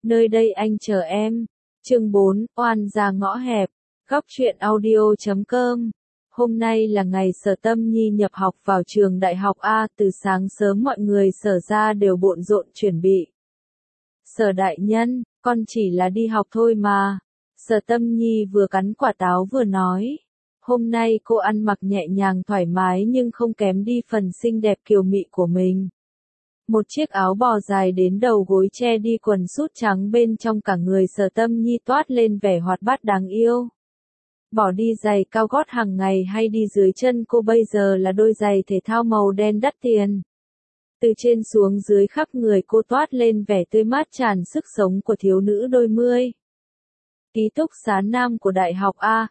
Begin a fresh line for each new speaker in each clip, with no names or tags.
Nơi đây anh chờ em. Chương 4, oan ra ngõ hẹp. Góc truyện audio.com. Hôm nay là ngày Sở Tâm Nhi nhập học vào trường đại học A, từ sáng sớm mọi người Sở ra đều bộn rộn chuẩn bị. Sở đại nhân, con chỉ là đi học thôi mà. Sở Tâm Nhi vừa cắn quả táo vừa nói. Hôm nay cô ăn mặc nhẹ nhàng thoải mái nhưng không kém đi phần xinh đẹp kiều mị của mình. Một chiếc áo bò dài đến đầu gối che đi quần sút trắng bên trong, cả người Sở Tâm Nhi toát lên vẻ hoạt bát đáng yêu. Bỏ đi giày cao gót hàng ngày hay đi dưới chân cô bây giờ là đôi giày thể thao màu đen đắt tiền. Từ trên xuống dưới khắp người cô toát lên vẻ tươi mát tràn sức sống của thiếu nữ đôi mươi. Ký túc xá nam của đại học A,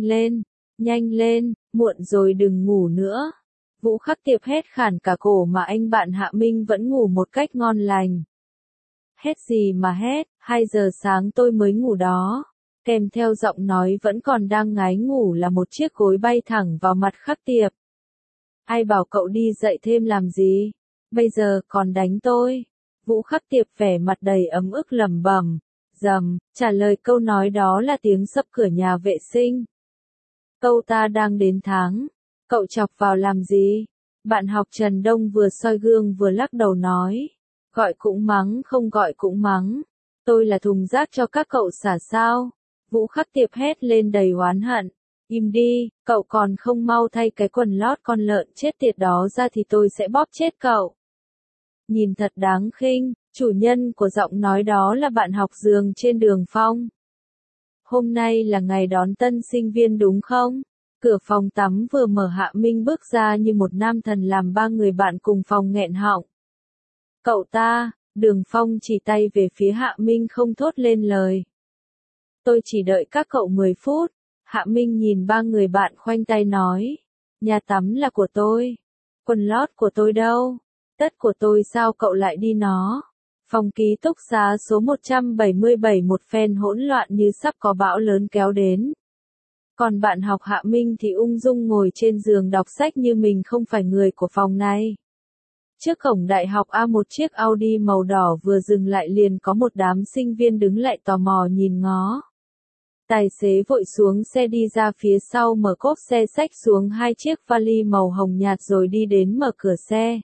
nhanh lên, muộn rồi đừng ngủ nữa. Vũ Khắc Tiệp hét khản cả cổ mà anh bạn Hạ Minh vẫn ngủ một cách ngon lành. Hét gì mà hét, 2 giờ sáng tôi mới ngủ đó. Kèm theo giọng nói vẫn còn đang ngái ngủ là một chiếc gối bay thẳng vào mặt Khắc Tiệp. Ai bảo cậu đi dậy thêm làm gì? Bây giờ còn đánh tôi. Vũ Khắc Tiệp vẻ mặt đầy ấm ức lẩm bẩm. Rầm, trả lời câu nói đó là tiếng sập cửa nhà vệ sinh. Câu ta đang đến tháng. Cậu chọc vào làm gì? Bạn học Trần Đông vừa soi gương vừa lắc đầu nói. Gọi cũng mắng, không gọi cũng mắng. Tôi là thùng rác cho các cậu xả sao? Vũ Khắc Tiệp hét lên đầy oán hận. Im đi, cậu còn không mau thay cái quần lót con lợn chết tiệt đó ra thì tôi sẽ bóp chết cậu. Nhìn thật đáng khinh, chủ nhân của giọng nói đó là bạn học giường trên Đường Phong. Hôm nay là ngày đón tân sinh viên đúng không? Cửa phòng tắm vừa mở, Hạ Minh bước ra như một nam thần làm ba người bạn cùng phòng nghẹn họng. Cậu ta, Đường Phong chỉ tay về phía Hạ Minh không thốt lên lời. Tôi chỉ đợi các cậu 10 phút. Hạ Minh nhìn ba người bạn khoanh tay nói. Nhà tắm là của tôi. Quần lót của tôi đâu? Tất của tôi sao cậu lại đi nó? Phòng ký túc xá số 177 một phen hỗn loạn như sắp có bão lớn kéo đến. Còn bạn học Hạ Minh thì ung dung ngồi trên giường đọc sách như mình không phải người của phòng này. Trước cổng đại học A, một chiếc Audi màu đỏ vừa dừng lại liền có một đám sinh viên đứng lại tò mò nhìn ngó. Tài xế vội xuống xe đi ra phía sau, mở cốp xe xách xuống 2 chiếc vali màu hồng nhạt rồi đi đến mở cửa xe.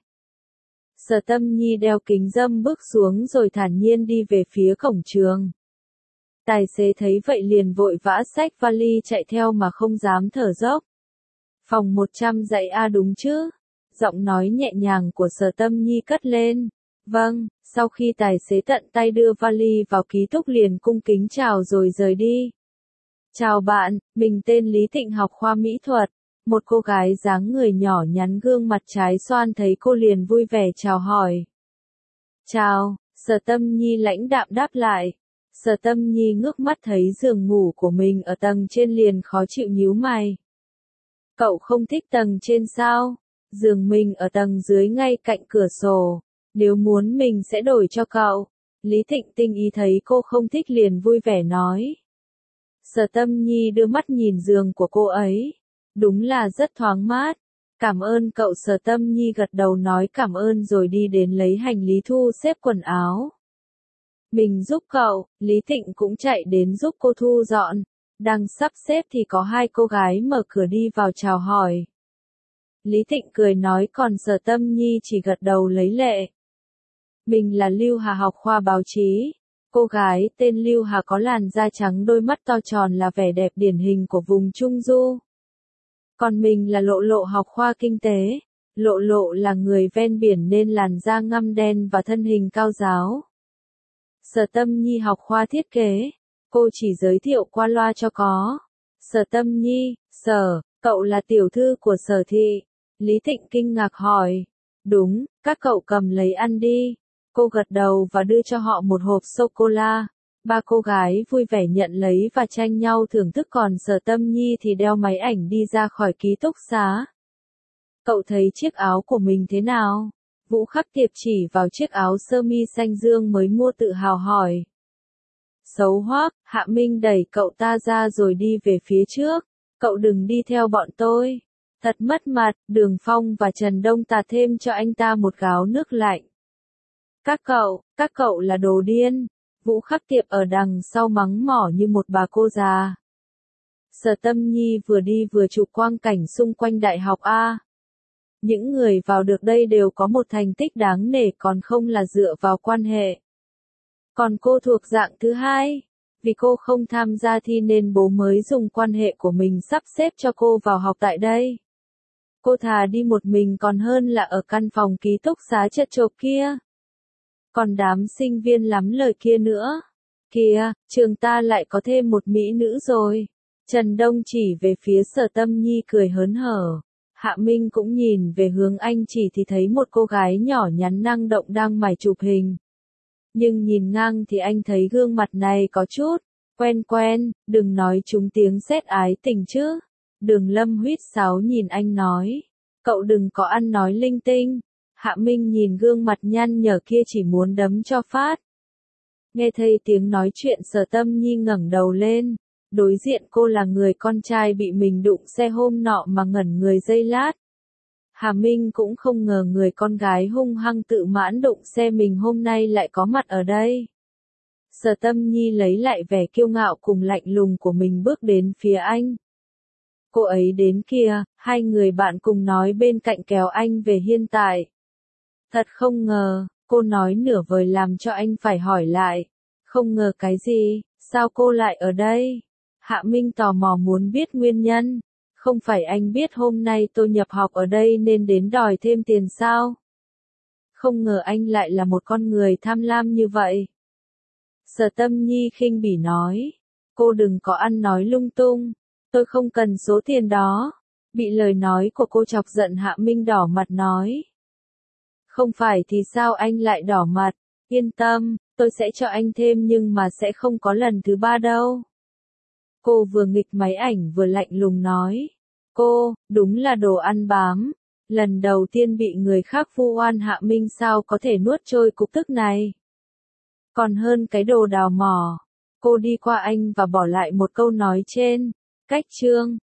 Sở Tâm Nhi đeo kính râm bước xuống rồi thản nhiên đi về phía cổng trường. Tài xế thấy vậy liền vội vã xách vali chạy theo mà không dám thở dốc. Phòng 100 dãy A đúng chứ? Giọng nói nhẹ nhàng của Sở Tâm Nhi cất lên. Vâng, sau khi tài xế tận tay đưa vali vào ký túc liền cung kính chào rồi rời đi. Chào bạn, mình tên Lý Thịnh, học khoa mỹ thuật. Một cô gái dáng người nhỏ nhắn gương mặt trái xoan thấy cô liền vui vẻ chào hỏi. Chào, Sở Tâm Nhi lãnh đạm đáp lại. Sở Tâm Nhi ngước mắt thấy giường ngủ của mình ở tầng trên liền khó chịu nhíu mày. Cậu không thích tầng trên sao? Giường mình ở tầng dưới ngay cạnh cửa sổ. Nếu muốn mình sẽ đổi cho cậu. Lý Thịnh tinh ý thấy cô không thích liền vui vẻ nói. Sở Tâm Nhi đưa mắt nhìn giường của cô ấy. Đúng là rất thoáng mát. Cảm ơn cậu. Sở Tâm Nhi gật đầu nói cảm ơn rồi đi đến lấy hành lý thu xếp quần áo. Mình giúp cậu. Lý Thịnh cũng chạy đến giúp cô thu dọn. Đang sắp xếp thì có 2 cô gái mở cửa đi vào chào hỏi. Lý Thịnh cười nói còn Sở Tâm Nhi chỉ gật đầu lấy lệ. Mình là Lưu Hà, học khoa báo chí. Cô gái tên Lưu Hà có làn da trắng, đôi mắt to tròn là vẻ đẹp điển hình của vùng Trung Du. Còn mình là Lộ Lộ, học khoa kinh tế. Lộ Lộ là người ven biển nên làn da ngăm đen và thân hình cao ráo. Sở Tâm Nhi học khoa thiết kế. Cô chỉ giới thiệu qua loa cho có. Sở Tâm Nhi, Sở, cậu là tiểu thư của Sở thị. Lý Thịnh kinh ngạc hỏi. Đúng, các cậu cầm lấy ăn đi. Cô gật đầu và đưa cho họ một hộp sô-cô-la. 3 cô gái vui vẻ nhận lấy và tranh nhau thưởng thức, còn Sở Tâm Nhi thì đeo máy ảnh đi ra khỏi ký túc xá. Cậu thấy chiếc áo của mình thế nào? Vũ Khắc Tiệp chỉ vào chiếc áo sơ mi xanh dương mới mua tự hào hỏi. Xấu hoắc. Hạ Minh đẩy cậu ta ra rồi đi về phía trước. Cậu đừng đi theo bọn tôi. Thật mất mặt. Đường Phong và Trần Đông tạt thêm cho anh ta một gáo nước lạnh. Các cậu là đồ điên. Vũ Khắc Tiệp ở đằng sau mắng mỏ như một bà cô già. Sở Tâm Nhi vừa đi vừa chụp quang cảnh xung quanh đại học A. Những người vào được đây đều có một thành tích đáng nể còn không là dựa vào quan hệ. Còn cô thuộc dạng thứ hai. Vì cô không tham gia thi nên bố mới dùng quan hệ của mình sắp xếp cho cô vào học tại đây. Cô thà đi một mình còn hơn là ở căn phòng ký túc xá chật chội kia. Còn đám sinh viên lắm lời kia nữa. Kìa, trường ta lại có thêm một mỹ nữ rồi. Trần Đông chỉ về phía Sở Tâm Nhi cười hớn hở. Hạ Minh cũng nhìn về hướng anh chỉ thì thấy một cô gái nhỏ nhắn năng động đang mải chụp hình. Nhưng nhìn ngang thì anh thấy gương mặt này có chút quen quen, đừng nói trúng tiếng sét ái tình chứ. Đường Lâm huýt sáo nhìn anh nói, cậu đừng có ăn nói linh tinh. Hạ Minh nhìn gương mặt nhăn nhở kia chỉ muốn đấm cho phát. Nghe thấy tiếng nói chuyện Sở Tâm Nhi ngẩng đầu lên, đối diện cô là người con trai bị mình đụng xe hôm nọ mà ngẩn người giây lát. Hà Minh cũng không ngờ người con gái hung hăng tự mãn đụng xe mình hôm nay lại có mặt ở đây. Sở Tâm Nhi lấy lại vẻ kiêu ngạo cùng lạnh lùng của mình bước đến phía anh. Cô ấy đến kìa, hai người bạn cùng nói bên cạnh kéo anh về hiện tại. Thật không ngờ, cô nói nửa vời làm cho anh phải hỏi lại. Không ngờ cái gì, sao cô lại ở đây? Hạ Minh tò mò muốn biết nguyên nhân. Không phải anh biết hôm nay tôi nhập học ở đây nên đến đòi thêm tiền sao? Không ngờ anh lại là một con người tham lam như vậy. Sở Tâm Nhi khinh bỉ nói. Cô đừng có ăn nói lung tung. Tôi không cần số tiền đó. Bị lời nói của cô chọc giận Hạ Minh đỏ mặt nói. Không phải thì sao anh lại đỏ mặt? Yên tâm, tôi sẽ cho anh thêm nhưng mà sẽ không có lần thứ ba đâu. Cô vừa nghịch máy ảnh vừa lạnh lùng nói. Cô, đúng là đồ ăn bám. Lần đầu tiên bị người khác vu oan Hạ Minh sao có thể nuốt trôi cục tức này. Còn hơn cái đồ đào mỏ. Cô đi qua anh và bỏ lại một câu nói trên. Cách chương.